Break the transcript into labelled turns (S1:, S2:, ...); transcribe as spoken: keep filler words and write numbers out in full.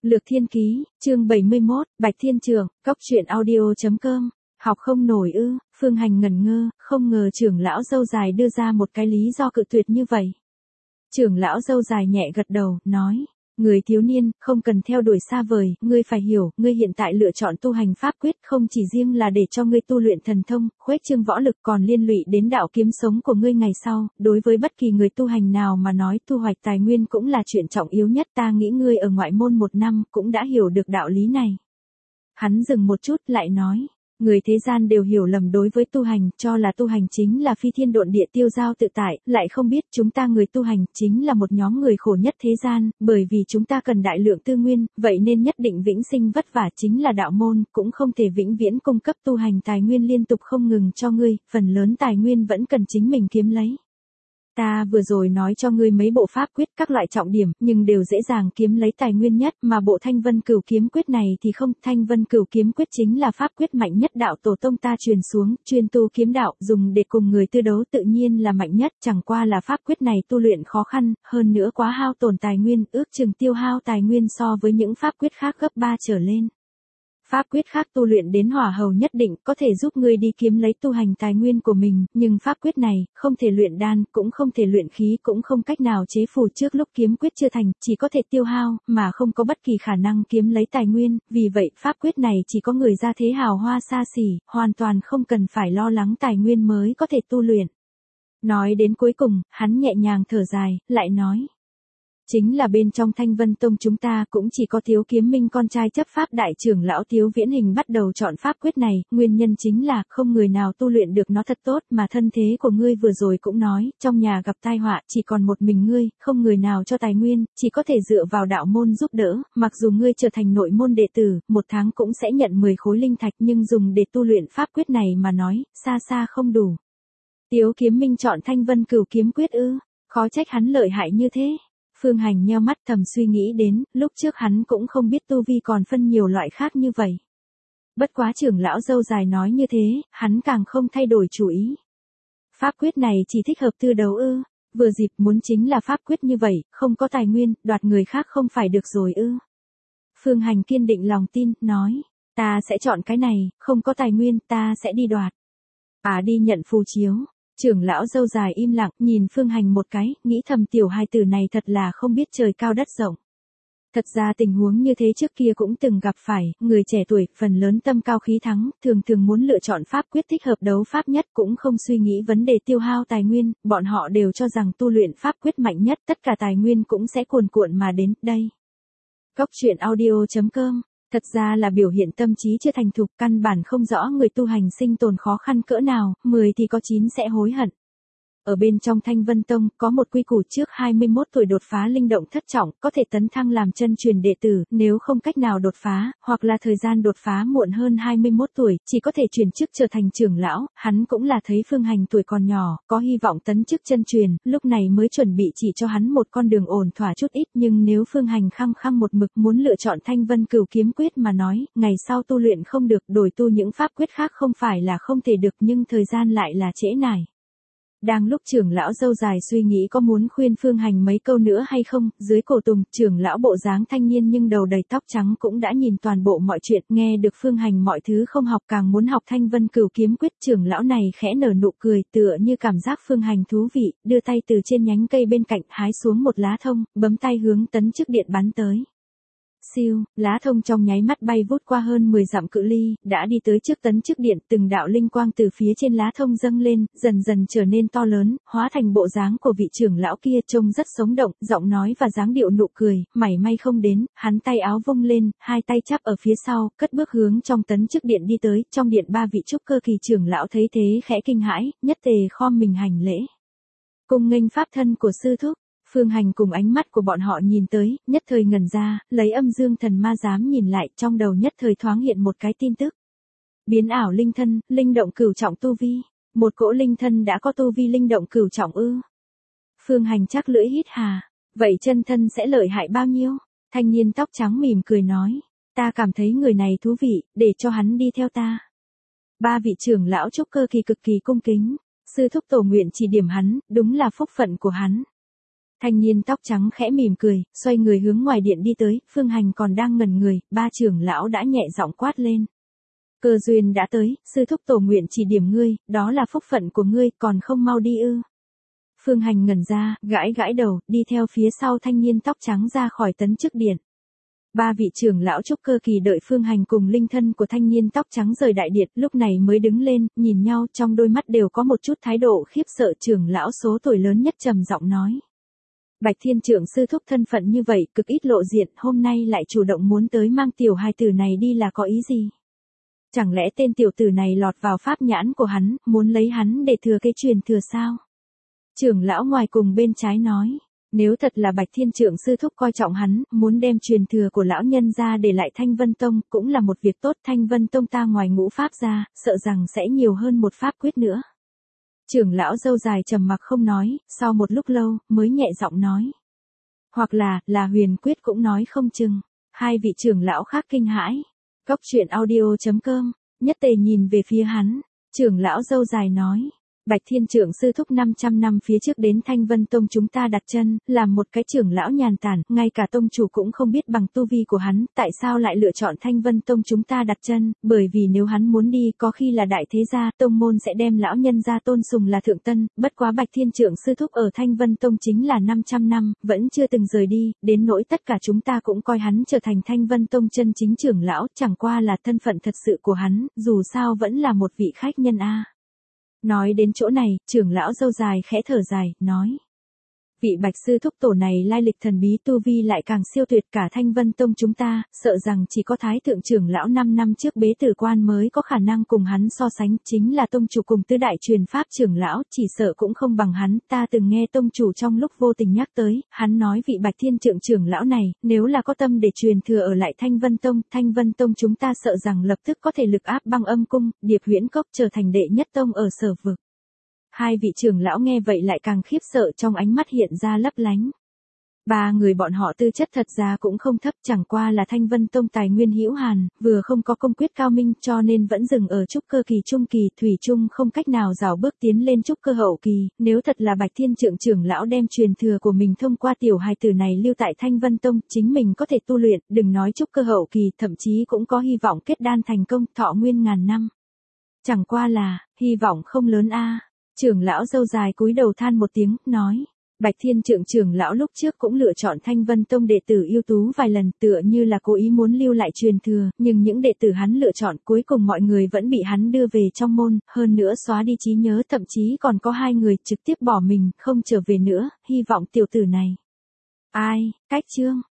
S1: Lược Thiên Ký, chương bảy mươi mốt, Bạch Thiên Trưởng, cốc truyện audio chấm com. Học không nổi ư? Phương Hành ngẩn ngơ, không ngờ trưởng lão râu dài đưa ra một cái lý do cự tuyệt như vậy. Trưởng lão râu dài nhẹ gật đầu, nói: Người thiếu niên, không cần theo đuổi xa vời, ngươi phải hiểu, ngươi hiện tại lựa chọn tu hành pháp quyết không chỉ riêng là để cho ngươi tu luyện thần thông, khuếch trương võ lực, còn liên lụy đến đạo kiếm sống của ngươi ngày sau. Đối với bất kỳ người tu hành nào mà nói, thu hoạch tài nguyên cũng là chuyện trọng yếu nhất. Ta nghĩ ngươi ở ngoại môn một năm cũng đã hiểu được đạo lý này. Hắn dừng một chút lại nói: Người thế gian đều hiểu lầm đối với tu hành, cho là tu hành chính là phi thiên độn địa tiêu giao tự tại, lại không biết chúng ta người tu hành chính là một nhóm người khổ nhất thế gian, bởi vì chúng ta cần đại lượng tư nguyên, vậy nên nhất định vĩnh sinh vất vả chính là đạo môn, cũng không thể vĩnh viễn cung cấp tu hành tài nguyên liên tục không ngừng cho ngươi, phần lớn tài nguyên vẫn cần chính mình kiếm lấy. Ta vừa rồi nói cho ngươi mấy bộ pháp quyết các loại trọng điểm, nhưng đều dễ dàng kiếm lấy tài nguyên nhất, mà bộ Thanh Vân Cửu Kiếm Quyết này thì không. Thanh Vân Cửu Kiếm Quyết chính là pháp quyết mạnh nhất đạo tổ tông ta truyền xuống, chuyên tu kiếm đạo, dùng để cùng người tư đấu tự nhiên là mạnh nhất, chẳng qua là pháp quyết này tu luyện khó khăn, hơn nữa quá hao tổn tài nguyên, ước chừng tiêu hao tài nguyên so với những pháp quyết khác gấp ba trở lên. Pháp quyết khác tu luyện đến hỏa hầu nhất định có thể giúp ngươi đi kiếm lấy tu hành tài nguyên của mình, nhưng pháp quyết này, không thể luyện đan, cũng không thể luyện khí, cũng không cách nào chế phù trước lúc kiếm quyết chưa thành, chỉ có thể tiêu hao, mà không có bất kỳ khả năng kiếm lấy tài nguyên, vì vậy pháp quyết này chỉ có người ra thế hào hoa xa xỉ, hoàn toàn không cần phải lo lắng tài nguyên mới có thể tu luyện. Nói đến cuối cùng, hắn nhẹ nhàng thở dài, lại nói: Chính là bên trong Thanh Vân Tông chúng ta cũng chỉ có Thiếu Kiếm Minh con trai chấp pháp đại trưởng lão Thiếu Viễn Hình bắt đầu chọn pháp quyết này, nguyên nhân chính là không người nào tu luyện được nó thật tốt, mà thân thế của ngươi vừa rồi cũng nói, trong nhà gặp tai họa, chỉ còn một mình ngươi, không người nào cho tài nguyên, chỉ có thể dựa vào đạo môn giúp đỡ, mặc dù ngươi trở thành nội môn đệ tử, một tháng cũng sẽ nhận mười khối linh thạch, nhưng dùng để tu luyện pháp quyết này mà nói, xa xa không đủ. Thiếu Kiếm Minh chọn Thanh Vân Cửu Kiếm Quyết ư? Khó trách hắn lợi hại như thế. Phương Hành nheo mắt thầm suy nghĩ đến, lúc trước hắn cũng không biết tu vi còn phân nhiều loại khác như vậy. Bất quá trưởng lão râu dài nói như thế, hắn càng không thay đổi chủ ý. Pháp quyết này chỉ thích hợp tư đấu ư? Vừa dịp muốn chính là pháp quyết như vậy, không có tài nguyên, đoạt người khác không phải được rồi ư? Phương Hành kiên định lòng tin, nói: Ta sẽ chọn cái này, không có tài nguyên, ta sẽ đi đoạt. À đi nhận phù chiếu. Trưởng lão râu dài im lặng, nhìn Phương Hành một cái, nghĩ thầm tiểu hài tử này thật là không biết trời cao đất rộng. Thật ra tình huống như thế trước kia cũng từng gặp phải, người trẻ tuổi, phần lớn tâm cao khí thắng, thường thường muốn lựa chọn pháp quyết thích hợp đấu pháp nhất, cũng không suy nghĩ vấn đề tiêu hao tài nguyên, bọn họ đều cho rằng tu luyện pháp quyết mạnh nhất, tất cả tài nguyên cũng sẽ cuồn cuộn mà đến, đây. Cốc truyện audio chấm com. Thật ra là biểu hiện tâm trí chưa thành thục, căn bản không rõ người tu hành sinh tồn khó khăn cỡ nào, mười thì có chín sẽ hối hận. Ở bên trong Thanh Vân Tông, có một quy củ trước hai mươi mốt tuổi đột phá linh động thất trọng, có thể tấn thăng làm chân truyền đệ tử, nếu không cách nào đột phá, hoặc là thời gian đột phá muộn hơn hai mươi mốt tuổi, chỉ có thể chuyển chức trở thành trưởng lão, hắn cũng là thấy Phương Hành tuổi còn nhỏ, có hy vọng tấn chức chân truyền, lúc này mới chuẩn bị chỉ cho hắn một con đường ổn thỏa chút ít, nhưng nếu Phương Hành khăng khăng một mực muốn lựa chọn Thanh Vân Cửu Kiếm Quyết mà nói, ngày sau tu luyện không được, đổi tu những pháp quyết khác không phải là không thể được, nhưng thời gian lại là trễ nải. Đang lúc trưởng lão râu dài suy nghĩ có muốn khuyên Phương Hành mấy câu nữa hay không, dưới cổ tùng, trưởng lão bộ dáng thanh niên nhưng đầu đầy tóc trắng cũng đã nhìn toàn bộ mọi chuyện, nghe được Phương Hành mọi thứ không học càng muốn học Thanh Vân Cửu Kiếm Quyết, trưởng lão này khẽ nở nụ cười, tựa như cảm giác Phương Hành thú vị, đưa tay từ trên nhánh cây bên cạnh hái xuống một lá thông, bấm tay hướng tấn chức điện bắn tới. Siêu, lá thông trong nháy mắt bay vút qua hơn mười dặm cự ly, đã đi tới trước tấn chức điện, từng đạo linh quang từ phía trên lá thông dâng lên, dần dần trở nên to lớn, hóa thành bộ dáng của vị trưởng lão kia, trông rất sống động, giọng nói và dáng điệu nụ cười, mảy may không đến, hắn tay áo vung lên, hai tay chắp ở phía sau, cất bước hướng trong tấn chức điện đi tới, trong điện ba vị trúc cơ kỳ trưởng lão thấy thế khẽ kinh hãi, nhất tề khom mình hành lễ. Cung nghênh pháp thân của sư thúc. Phương Hành cùng ánh mắt của bọn họ nhìn tới, nhất thời ngẩn ra, lấy âm dương thần ma dám nhìn lại, trong đầu nhất thời thoáng hiện một cái tin tức. Biến ảo linh thân, linh động cửu trọng tu vi. Một cỗ linh thân đã có tu vi linh động cửu trọng ư? Phương Hành chắc lưỡi hít hà. Vậy chân thân sẽ lợi hại bao nhiêu? Thanh niên tóc trắng mỉm cười nói. Ta cảm thấy người này thú vị, để cho hắn đi theo ta. Ba vị trưởng lão trúc cơ kỳ cực kỳ cung kính. Sư thúc tổ nguyện chỉ điểm hắn, đúng là phúc phận của hắn. Thanh niên tóc trắng khẽ mỉm cười, xoay người hướng ngoài điện đi tới, Phương Hành còn đang ngẩn người, ba trưởng lão đã nhẹ giọng quát lên. Cơ duyên đã tới, sư thúc tổ nguyện chỉ điểm ngươi, đó là phúc phận của ngươi, còn không mau đi ư. Phương Hành ngẩn ra, gãi gãi đầu, đi theo phía sau thanh niên tóc trắng ra khỏi tấn chức điện. Ba vị trưởng lão trúc cơ kỳ đợi Phương Hành cùng linh thân của thanh niên tóc trắng rời đại điện, lúc này mới đứng lên, nhìn nhau, trong đôi mắt đều có một chút thái độ khiếp sợ. Trưởng lão số tuổi lớn nhất trầm giọng nói. Bạch Thiên trưởng sư thúc thân phận như vậy, cực ít lộ diện, hôm nay lại chủ động muốn tới mang tiểu hài tử này đi là có ý gì? Chẳng lẽ tên tiểu tử này lọt vào pháp nhãn của hắn, muốn lấy hắn để thừa cái truyền thừa sao? Trưởng lão ngoài cùng bên trái nói. Nếu thật là Bạch Thiên trưởng sư thúc coi trọng hắn, muốn đem truyền thừa của lão nhân ra để lại Thanh Vân Tông, cũng là một việc tốt. Thanh Vân Tông ta ngoài ngũ pháp ra, sợ rằng sẽ nhiều hơn một pháp quyết nữa. Trưởng lão râu dài trầm mặc không nói, sau một lúc lâu, mới nhẹ giọng nói. Hoặc là, là huyền quyết cũng nói không chừng. Hai vị trưởng lão khác kinh hãi. Cốc truyện audio chấm com, nhất tề nhìn về phía hắn. Trưởng lão râu dài nói. Bạch Thiên trưởng sư thúc năm trăm năm phía trước đến Thanh Vân Tông chúng ta đặt chân, làm một cái trưởng lão nhàn tản, ngay cả tông chủ cũng không biết bằng tu vi của hắn, tại sao lại lựa chọn Thanh Vân Tông chúng ta đặt chân, bởi vì nếu hắn muốn đi có khi là đại thế gia, tông môn sẽ đem lão nhân gia tôn sùng là thượng tân, bất quá Bạch Thiên trưởng sư thúc ở Thanh Vân Tông chính là năm trăm năm, vẫn chưa từng rời đi, đến nỗi tất cả chúng ta cũng coi hắn trở thành Thanh Vân Tông chân chính trưởng lão, chẳng qua là thân phận thật sự của hắn, dù sao vẫn là một vị khách nhân a. Nói đến chỗ này, trưởng lão râu dài khẽ thở dài, nói. Vị Bạch sư thúc tổ này lai lịch thần bí, tu vi lại càng siêu tuyệt, cả Thanh Vân Tông chúng ta, sợ rằng chỉ có Thái thượng trưởng lão năm năm trước bế tử quan mới có khả năng cùng hắn so sánh, chính là tông chủ cùng tứ đại truyền pháp trưởng lão, chỉ sợ cũng không bằng hắn. Ta từng nghe tông chủ trong lúc vô tình nhắc tới, hắn nói vị Bạch Thiên trưởng trưởng lão này, nếu là có tâm để truyền thừa ở lại Thanh Vân Tông, Thanh Vân Tông chúng ta sợ rằng lập tức có thể lực áp băng âm cung, Điệp Huyễn Cốc trở thành đệ nhất tông ở sở vực. Hai vị trưởng lão nghe vậy lại càng khiếp sợ, trong ánh mắt hiện ra lấp lánh. Ba người bọn họ tư chất thật ra cũng không thấp, chẳng qua là Thanh Vân Tông tài nguyên hữu hàn, vừa không có công quyết cao minh, cho nên vẫn dừng ở trúc cơ kỳ trung kỳ, thủy chung không cách nào rào bước tiến lên trúc cơ hậu kỳ. Nếu thật là Bạch Thiên trưởng trưởng lão đem truyền thừa của mình thông qua tiểu hài tử này lưu tại Thanh Vân Tông, chính mình có thể tu luyện, đừng nói trúc cơ hậu kỳ, thậm chí cũng có hy vọng kết đan thành công, thọ nguyên ngàn năm. Chẳng qua là, hy vọng không lớn a. Trưởng lão râu dài cúi đầu than một tiếng, nói. Bạch Thiên trưởng trưởng lão lúc trước cũng lựa chọn Thanh Vân Tông đệ tử ưu tú vài lần, tựa như là cố ý muốn lưu lại truyền thừa, nhưng những đệ tử hắn lựa chọn cuối cùng mọi người vẫn bị hắn đưa về trong môn, hơn nữa xóa đi trí nhớ, thậm chí còn có hai người trực tiếp bỏ mình, không trở về nữa, hy vọng tiểu tử này. Ai, cách chương.